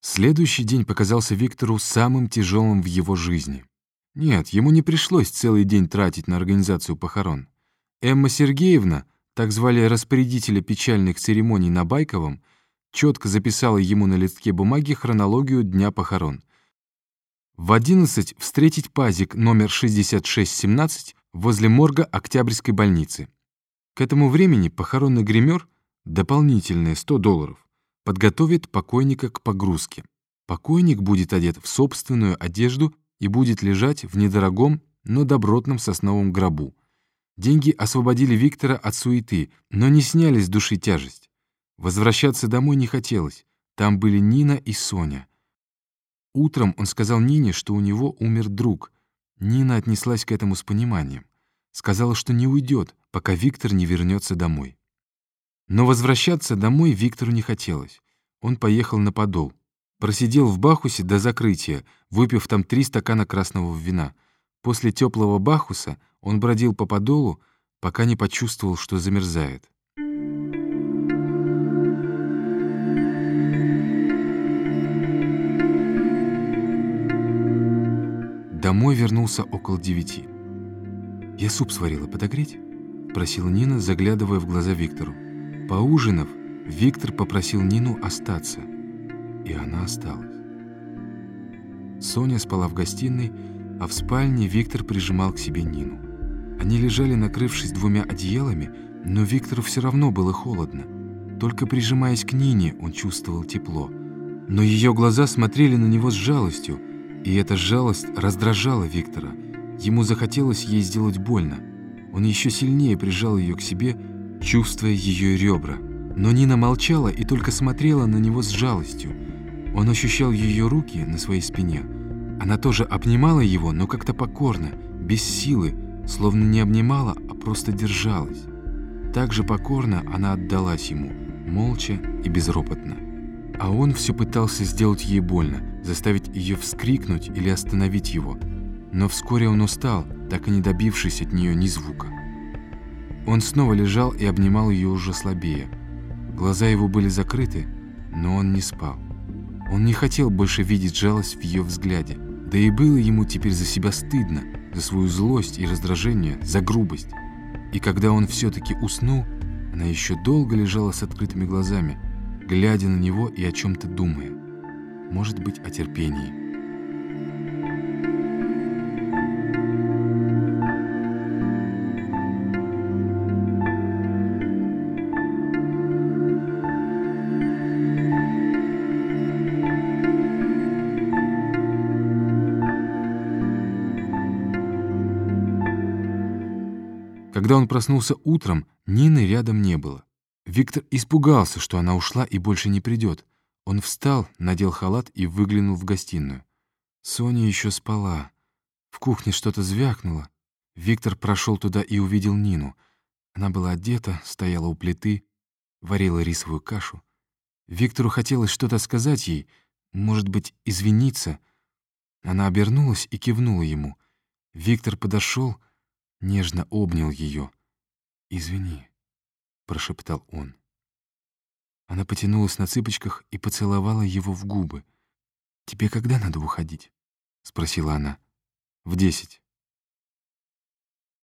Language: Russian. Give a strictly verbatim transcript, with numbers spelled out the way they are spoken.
Следующий день показался Виктору самым тяжелым в его жизни. Нет, ему не пришлось целый день тратить на организацию похорон. Эмма Сергеевна, так звали распорядителя печальных церемоний на Байковом, четко записала ему на листке бумаги хронологию дня похорон. В одиннадцать встретить пазик номер шестьдесят шесть семнадцать возле морга Октябрьской больницы. К этому времени похоронный гример, дополнительные сто долларов, подготовит покойника к погрузке. Покойник будет одет в собственную одежду и будет лежать в недорогом, но добротном сосновом гробу. Деньги освободили Виктора от суеты, но не сняли с души тяжесть. Возвращаться домой не хотелось. Там были Нина и Соня. Утром он сказал Нине, что у него умер друг. Нина отнеслась к этому с пониманием. Сказала, что не уйдет, пока Виктор не вернется домой. Но возвращаться домой Виктору не хотелось. Он поехал на Подол. Просидел в Бахусе до закрытия, выпив там три стакана красного вина. После теплого Бахуса он бродил по Подолу, пока не почувствовал, что замерзает. Домой вернулся около девяти. «Я суп сварила, подогреть?» — просила Нина, заглядывая в глаза Виктору. Поужинав, Виктор попросил Нину остаться, и она осталась. Соня спала в гостиной, а в спальне Виктор прижимал к себе Нину. Они лежали, накрывшись двумя одеялами, но Виктору все равно было холодно. Только прижимаясь к Нине, он чувствовал тепло. Но ее глаза смотрели на него с жалостью, и эта жалость раздражала Виктора. Ему захотелось ей сделать больно. Он еще сильнее прижал ее к себе, чувствуя ее ребра. Но Нина молчала и только смотрела на него с жалостью. Он ощущал ее руки на своей спине. Она тоже обнимала его, но как-то покорно, без силы, словно не обнимала, а просто держалась. Так же покорно она отдалась ему, молча и безропотно. А он все пытался сделать ей больно, заставить ее вскрикнуть или остановить его. Но вскоре он устал, так и не добившись от нее ни звука. Он снова лежал и обнимал ее уже слабее. Глаза его были закрыты, но он не спал. Он не хотел больше видеть жалость в ее взгляде, да и было ему теперь за себя стыдно, за свою злость и раздражение, за грубость. И когда он все-таки уснул, она еще долго лежала с открытыми глазами, глядя на него и о чем-то думая. Может быть, о терпении. Когда он проснулся утром, Нины рядом не было. Виктор испугался, что она ушла и больше не придет. Он встал, надел халат и выглянул в гостиную. Соня еще спала. В кухне что-то звякнуло. Виктор прошел туда и увидел Нину. Она была одета, стояла у плиты, варила рисовую кашу. Виктору хотелось что-то сказать ей, может быть, извиниться. Она обернулась и кивнула ему. Виктор подошел, нежно обнял ее. «Извини», — прошептал он. Она потянулась на цыпочках и поцеловала его в губы. «Тебе когда надо уходить?» — спросила она. «В десять».